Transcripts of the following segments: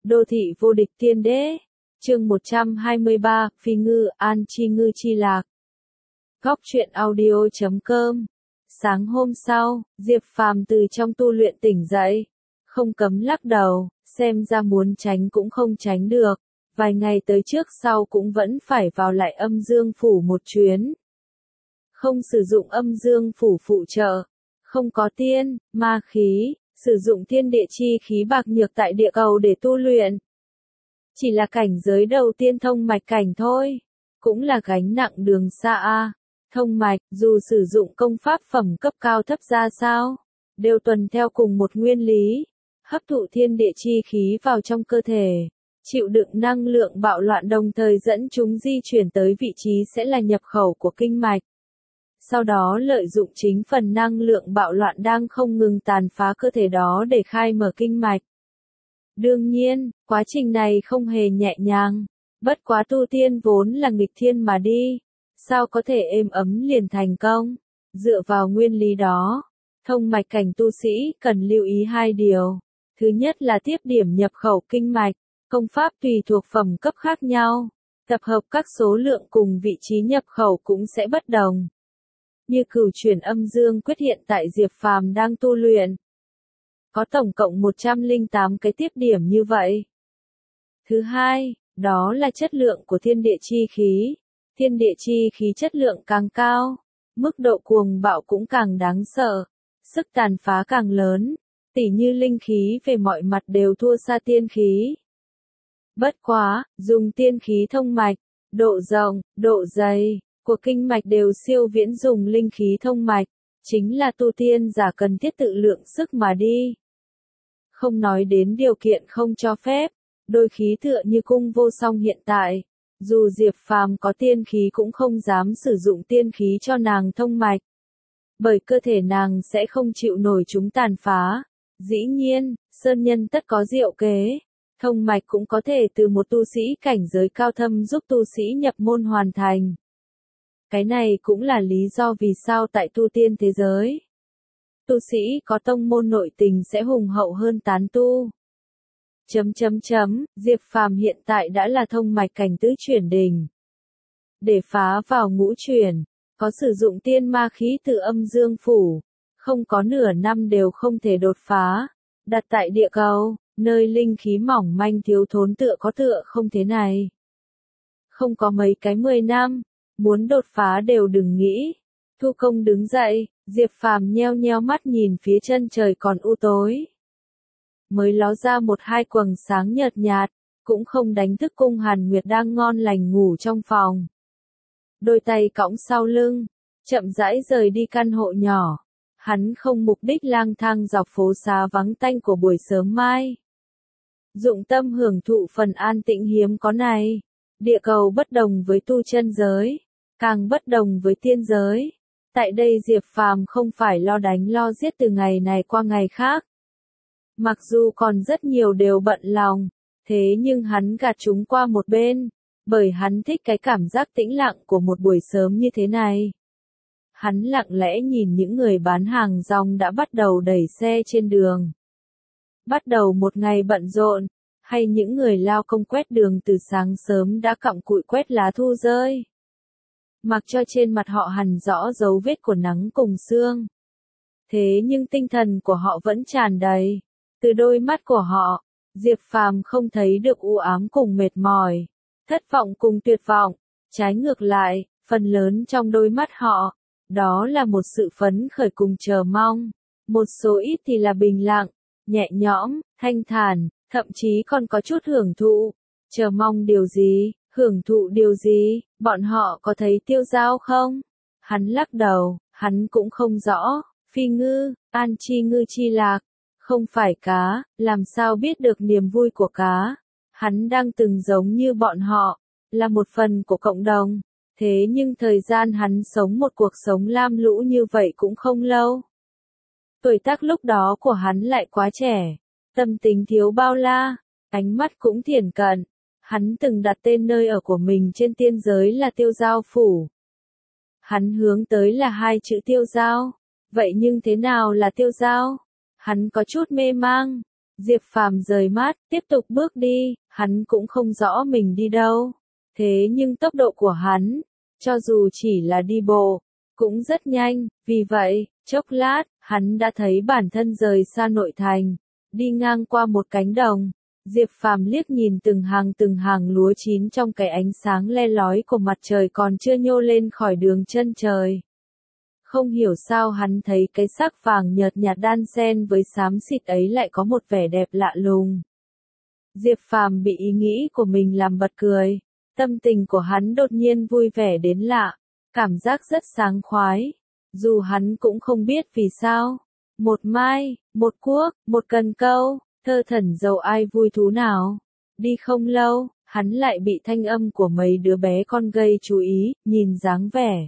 Đô thị vô địch tiên đế. Chương 123, Phi ngư, an chi ngư chi lạc. Góc truyện audio.com. Sáng hôm sau, Diệp Phàm từ trong tu luyện tỉnh dậy, không cấm lắc đầu, xem ra muốn tránh cũng không tránh được, vài ngày tới trước sau cũng vẫn phải vào lại âm dương phủ một chuyến. Không sử dụng âm dương phủ phụ trợ, không có tiên, ma khí, sử dụng thiên địa chi khí bạc nhược tại địa cầu để tu luyện. Chỉ là cảnh giới đầu tiên thông mạch cảnh thôi, cũng là gánh nặng đường xa a. Thông mạch, dù sử dụng công pháp phẩm cấp cao thấp ra sao, đều tuần theo cùng một nguyên lý, hấp thụ thiên địa chi khí vào trong cơ thể, chịu đựng năng lượng bạo loạn đồng thời dẫn chúng di chuyển tới vị trí sẽ là nhập khẩu của kinh mạch. Sau đó lợi dụng chính phần năng lượng bạo loạn đang không ngừng tàn phá cơ thể đó để khai mở kinh mạch. Đương nhiên, quá trình này không hề nhẹ nhàng, bất quá tu tiên vốn là nghịch thiên mà đi, sao có thể êm ấm liền thành công. Dựa vào nguyên lý đó, thông mạch cảnh tu sĩ cần lưu ý hai điều. Thứ nhất là tiếp điểm nhập khẩu kinh mạch, công pháp tùy thuộc phẩm cấp khác nhau, tập hợp các số lượng cùng vị trí nhập khẩu cũng sẽ bất đồng. Như cửu chuyển âm dương quyết hiện tại Diệp Phàm đang tu luyện, có tổng cộng 108 cái tiếp điểm như vậy. Thứ hai, đó là chất lượng của thiên địa chi khí. Thiên địa chi khí chất lượng càng cao, mức độ cuồng bạo cũng càng đáng sợ, sức tàn phá càng lớn, tỉ như linh khí về mọi mặt đều thua xa tiên khí. Bất quá, dùng tiên khí thông mạch, độ rộng, độ dày của kinh mạch đều siêu viễn dùng linh khí thông mạch, chính là tu tiên giả cần thiết tự lượng sức mà đi. Không nói đến điều kiện không cho phép, đôi khí tựa như cung vô song hiện tại, dù Diệp Phàm có tiên khí cũng không dám sử dụng tiên khí cho nàng thông mạch, bởi cơ thể nàng sẽ không chịu nổi chúng tàn phá. Dĩ nhiên, sơn nhân tất có diệu kế, thông mạch cũng có thể từ một tu sĩ cảnh giới cao thâm giúp tu sĩ nhập môn hoàn thành. Cái này cũng là lý do vì sao tại tu tiên thế giới, tu sĩ có tông môn nội tình sẽ hùng hậu hơn tán tu. Diệp Phàm hiện tại đã là thông mạch cảnh tứ chuyển đỉnh. Để phá vào ngũ chuyển, có sử dụng tiên ma khí từ âm dương phủ, không có nửa năm đều không thể đột phá. Đặt tại địa cầu, nơi linh khí mỏng manh thiếu thốn tựa không thế này. Không có mấy cái 10 năm, muốn đột phá đều đừng nghĩ. Thu công đứng dậy, Diệp Phàm nheo nheo mắt nhìn phía chân trời còn u tối. Mới ló ra một hai quầng sáng nhợt nhạt, cũng không đánh thức Cung Hàn Nguyệt đang ngon lành ngủ trong phòng. Đôi tay cõng sau lưng, chậm rãi rời đi căn hộ nhỏ. Hắn không mục đích lang thang dọc phố xá vắng tanh của buổi sớm mai. Dụng tâm hưởng thụ phần an tĩnh hiếm có này. Địa cầu bất đồng với tu chân giới, càng bất đồng với tiên giới. Tại đây Diệp Phàm không phải lo đánh lo giết từ ngày này qua ngày khác. Mặc dù còn rất nhiều đều bận lòng, thế nhưng hắn gạt chúng qua một bên, bởi hắn thích cái cảm giác tĩnh lặng của một buổi sớm như thế này. Hắn lặng lẽ nhìn những người bán hàng rong đã bắt đầu đẩy xe trên đường. Bắt đầu một ngày bận rộn, hay những người lao công quét đường từ sáng sớm đã cặm cụi quét lá thu rơi. Mặc cho trên mặt họ hằn rõ dấu vết của nắng cùng sương. Thế nhưng tinh thần của họ vẫn tràn đầy. Từ đôi mắt của họ, Diệp Phàm không thấy được u ám cùng mệt mỏi, thất vọng cùng tuyệt vọng. Trái ngược lại, phần lớn trong đôi mắt họ, đó là một sự phấn khởi cùng chờ mong. Một số ít thì là bình lặng, nhẹ nhõm, thanh thản, thậm chí còn có chút hưởng thụ. Chờ mong điều gì, hưởng thụ điều gì, bọn họ có thấy tiêu dao không? Hắn lắc đầu, hắn cũng không rõ. Phi ngư, an chi ngư chi lạc. Không phải cá, làm sao biết được niềm vui của cá. Hắn đang từng giống như bọn họ, là một phần của cộng đồng. Thế nhưng thời gian hắn sống một cuộc sống lam lũ như vậy cũng không lâu. Tuổi tác lúc đó của hắn lại quá trẻ, tâm tính thiếu bao la, ánh mắt cũng thiển cận. Hắn từng đặt tên nơi ở của mình trên tiên giới là Tiêu Giao Phủ. Hắn hướng tới là hai chữ Tiêu Giao. Vậy nhưng thế nào là Tiêu Giao? Hắn có chút mê mang. Diệp Phàm rời mắt, tiếp tục bước đi, hắn cũng không rõ mình đi đâu. Thế nhưng tốc độ của hắn, cho dù chỉ là đi bộ, cũng rất nhanh, vì vậy, chốc lát, hắn đã thấy bản thân rời xa nội thành, đi ngang qua một cánh đồng. Diệp Phàm liếc nhìn từng hàng lúa chín trong cái ánh sáng le lói của mặt trời còn chưa nhô lên khỏi đường chân trời. Không hiểu sao hắn thấy cái sắc vàng nhợt nhạt đan xen với xám xịt ấy lại có một vẻ đẹp lạ lùng. Diệp Phàm bị ý nghĩ của mình làm bật cười, tâm tình của hắn đột nhiên vui vẻ đến lạ, cảm giác rất sảng khoái, dù hắn cũng không biết vì sao. Một mai, một cuốc, một cần câu, thơ thẩn dầu ai vui thú nào. Đi không lâu, hắn lại bị thanh âm của mấy đứa bé con gây chú ý, nhìn dáng vẻ.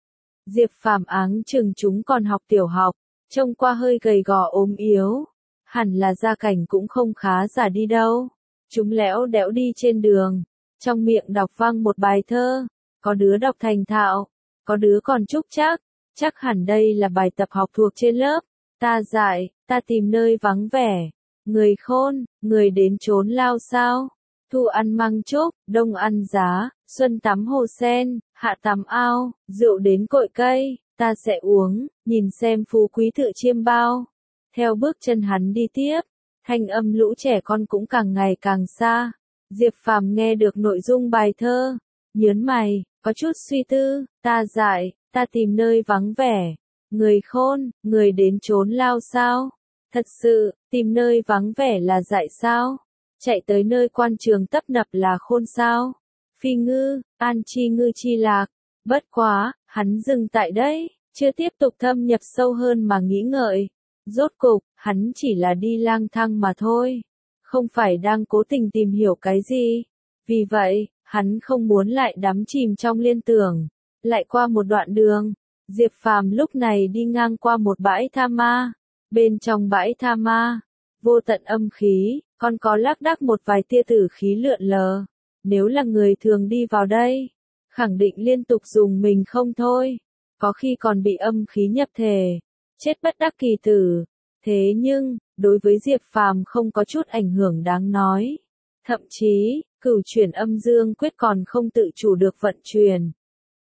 Diệp Phàm áng chừng chúng còn học tiểu học, trông qua hơi gầy gò ốm yếu, hẳn là gia cảnh cũng không khá giả đi đâu. Chúng lẽo đẽo đi trên đường, trong miệng đọc vang một bài thơ, có đứa đọc thành thạo, có đứa còn trúc chắc hẳn đây là bài tập học thuộc trên lớp. Ta dại, ta tìm nơi vắng vẻ, người khôn, người đến trốn lao sao. Thu ăn măng trúc, đông ăn giá, xuân tắm hồ sen, hạ tắm ao, rượu đến cội cây, ta sẽ uống, nhìn xem phú quý tự chiêm bao. Theo bước chân hắn đi tiếp, thanh âm lũ trẻ con cũng càng ngày càng xa. Diệp Phàm nghe được nội dung bài thơ, nhớn mày, có chút suy tư, ta dại, ta tìm nơi vắng vẻ, người khôn, người đến trốn lao sao. Thật sự, tìm nơi vắng vẻ là dại sao? Chạy tới nơi quan trường tấp nập là khôn sao? Phi ngư, an chi ngư chi lạc. Bất quá, hắn dừng tại đấy, chưa tiếp tục thâm nhập sâu hơn mà nghĩ ngợi. Rốt cục, hắn chỉ là đi lang thang mà thôi, không phải đang cố tình tìm hiểu cái gì. Vì vậy, hắn không muốn lại đắm chìm trong liên tưởng. Lại qua một đoạn đường, Diệp Phàm lúc này đi ngang qua một bãi tha ma. Bên trong bãi tha ma, vô tận âm khí, còn có lác đác một vài tia tử khí lượn lờ. Nếu là người thường đi vào đây, khẳng định liên tục dùng mình không thôi, có khi còn bị âm khí nhập thể, chết bất đắc kỳ tử. Thế nhưng, đối với Diệp Phàm không có chút ảnh hưởng đáng nói. Thậm chí, cửu chuyển âm dương quyết còn không tự chủ được vận chuyển.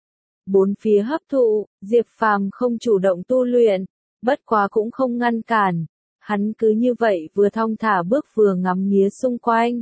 Bốn phía hấp thụ, Diệp Phàm không chủ động tu luyện, bất quá cũng không ngăn cản. Hắn cứ như vậy vừa thong thả bước vừa ngắm nghía xung quanh.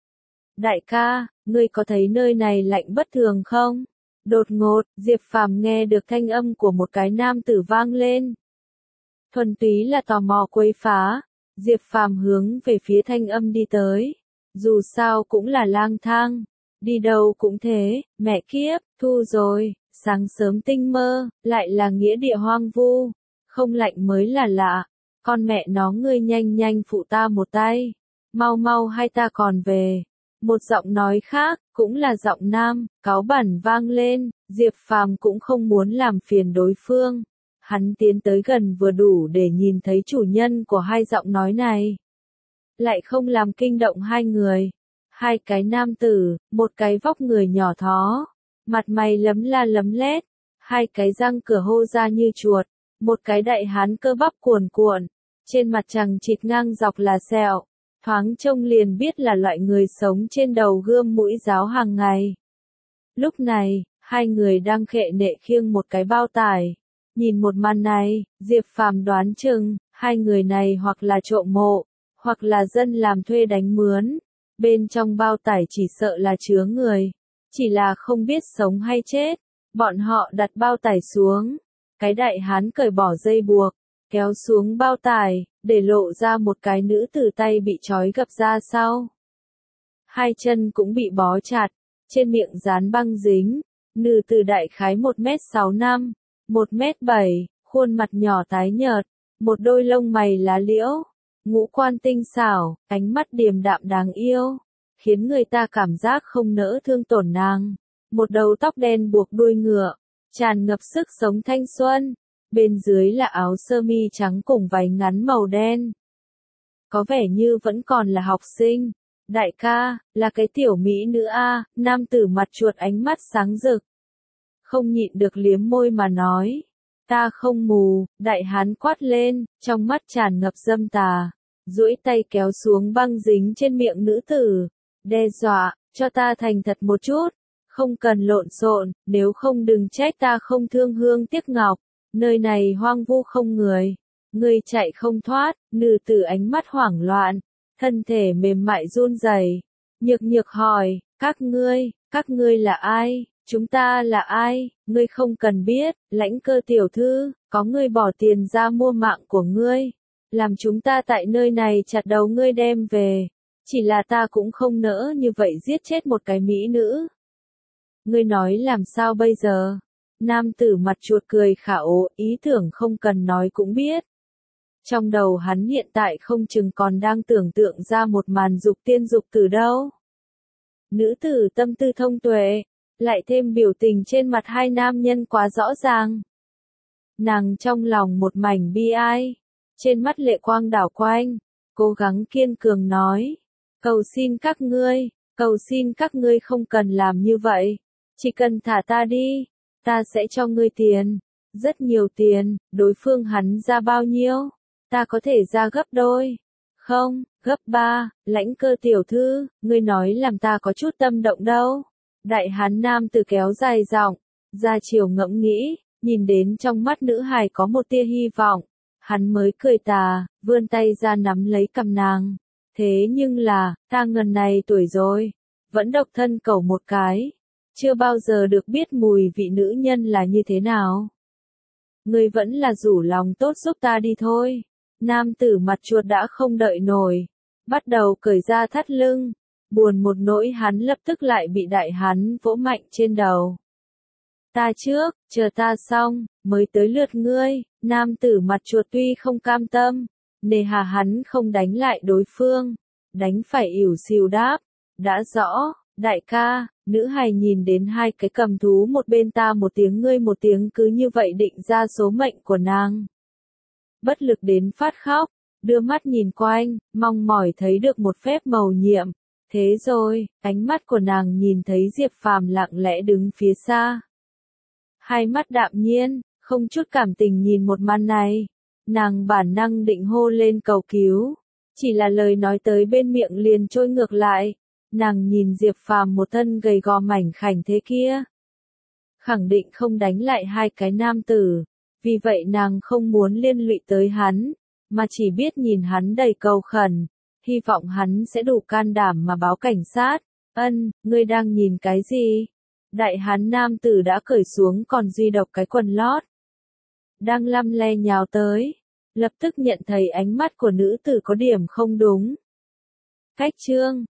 Đại ca, ngươi có thấy nơi này lạnh bất thường không? Đột ngột, Diệp Phàm nghe được thanh âm của một cái nam tử vang lên. Thuần túy là tò mò quấy phá, Diệp Phàm hướng về phía thanh âm đi tới. Dù sao cũng là lang thang, đi đâu cũng thế, mẹ kiếp, thu rồi, sáng sớm tinh mơ, lại là nghĩa địa hoang vu, không lạnh mới là lạ. Con mẹ nó ngươi nhanh nhanh phụ ta một tay, mau mau hay ta còn về. Một giọng nói khác, cũng là giọng nam, cáu bẳn vang lên. Diệp Phàm cũng không muốn làm phiền đối phương. Hắn tiến tới gần vừa đủ để nhìn thấy chủ nhân của hai giọng nói này. Lại không làm kinh động hai người. Hai cái nam tử, một cái vóc người nhỏ thó, mặt mày lấm la lấm lét, hai cái răng cửa hô ra như chuột, một cái đại hán cơ bắp cuồn cuộn, trên mặt chằng chịt ngang dọc là sẹo, thoáng trông liền biết là loại người sống trên đầu gươm mũi giáo hàng ngày. Lúc này, hai người đang khệ nệ khiêng một cái bao tải. Nhìn một màn này, Diệp Phàm đoán chừng, hai người này hoặc là trộm mộ, hoặc là dân làm thuê đánh mướn. Bên trong bao tải chỉ sợ là chứa người, chỉ là không biết sống hay chết. Bọn họ đặt bao tải xuống, cái đại hán cởi bỏ dây buộc, kéo xuống bao tải, để lộ ra một cái nữ tử tay bị trói gập ra sau. Hai chân cũng bị bó chặt, trên miệng dán băng dính. Nữ tử đại khái 1m65, 1m7, khuôn mặt nhỏ tái nhợt, một đôi lông mày lá liễu, ngũ quan tinh xảo, ánh mắt điềm đạm đáng yêu, khiến người ta cảm giác không nỡ thương tổn nàng. Một đầu tóc đen buộc đuôi ngựa, tràn ngập sức sống thanh xuân, bên dưới là áo sơ mi trắng cùng váy ngắn màu đen. Có vẻ như vẫn còn là học sinh. Đại ca, là cái tiểu mỹ nữ a, nam tử mặt chuột ánh mắt sáng rực. Không nhịn được liếm môi mà nói. Ta không mù, đại hán quát lên, trong mắt tràn ngập dâm tà. duỗi tay kéo xuống băng dính trên miệng nữ tử, đe dọa, cho ta thành thật một chút, không cần lộn xộn, nếu không đừng trách ta không thương hương tiếc ngọc, nơi này hoang vu không người, ngươi chạy không thoát, nữ tử ánh mắt hoảng loạn, thân thể mềm mại run rẩy, nhược nhược hỏi, các ngươi là ai? Chúng ta là ai? Ngươi không cần biết, Lãnh Cơ tiểu thư, có người bỏ tiền ra mua mạng của ngươi, làm chúng ta tại nơi này chặt đầu ngươi đem về, chỉ là ta cũng không nỡ như vậy giết chết một cái mỹ nữ. Ngươi nói làm sao bây giờ? Nam tử mặt chuột cười khảo, ý tưởng không cần nói cũng biết. Trong đầu hắn hiện tại không chừng còn đang tưởng tượng ra một màn dục tiên dục tử đâu. Nữ tử tâm tư thông tuệ, lại thêm biểu tình trên mặt hai nam nhân quá rõ ràng. Nàng trong lòng một mảnh bi ai, trên mắt lệ quang đảo quanh, cố gắng kiên cường nói, cầu xin các ngươi không cần làm như vậy, chỉ cần thả ta đi, ta sẽ cho ngươi tiền, rất nhiều tiền, đối phương hắn ra bao nhiêu, ta có thể ra gấp đôi, không, gấp 3, Lãnh Cơ tiểu thư, ngươi nói làm ta có chút tâm động đâu. Đại hán nam tử kéo dài giọng, ra chiều ngẫm nghĩ, nhìn đến trong mắt nữ hài có một tia hy vọng, hắn mới cười tà, vươn tay ra nắm lấy cầm nàng. Thế nhưng là, ta ngần này tuổi rồi, vẫn độc thân cẩu một cái, chưa bao giờ được biết mùi vị nữ nhân là như thế nào. Ngươi vẫn là rủ lòng tốt giúp ta đi thôi. Nam tử mặt chuột đã không đợi nổi, bắt đầu cởi ra thắt lưng, buồn một nỗi hắn lập tức lại bị đại hán vỗ mạnh trên đầu. Ta trước, chờ ta xong, mới tới lượt ngươi. Nam tử mặt chuột tuy không cam tâm, nề hà hắn không đánh lại đối phương, đánh phải ỉu xìu đáp, đã rõ, đại ca. Nữ hài nhìn đến hai cái cầm thú một bên ta một tiếng ngươi một tiếng cứ như vậy định ra số mệnh của nàng. Bất lực đến phát khóc, đưa mắt nhìn quanh, mong mỏi thấy được một phép mầu nhiệm. Thế rồi, ánh mắt của nàng nhìn thấy Diệp Phàm lặng lẽ đứng phía xa. Hai mắt đạm nhiên, không chút cảm tình nhìn một màn này. Nàng bản năng định hô lên cầu cứu, chỉ là lời nói tới bên miệng liền trôi ngược lại. Nàng nhìn Diệp Phàm một thân gầy gò mảnh khảnh thế kia, khẳng định không đánh lại hai cái nam tử, vì vậy nàng không muốn liên lụy tới hắn, mà chỉ biết nhìn hắn đầy cầu khẩn, hy vọng hắn sẽ đủ can đảm mà báo cảnh sát. Ngươi đang nhìn cái gì? Đại hán nam tử đã cởi xuống còn duy độc cái quần lót, đang lăm le nhào tới, lập tức nhận thấy ánh mắt của nữ tử có điểm không đúng. Cách trương,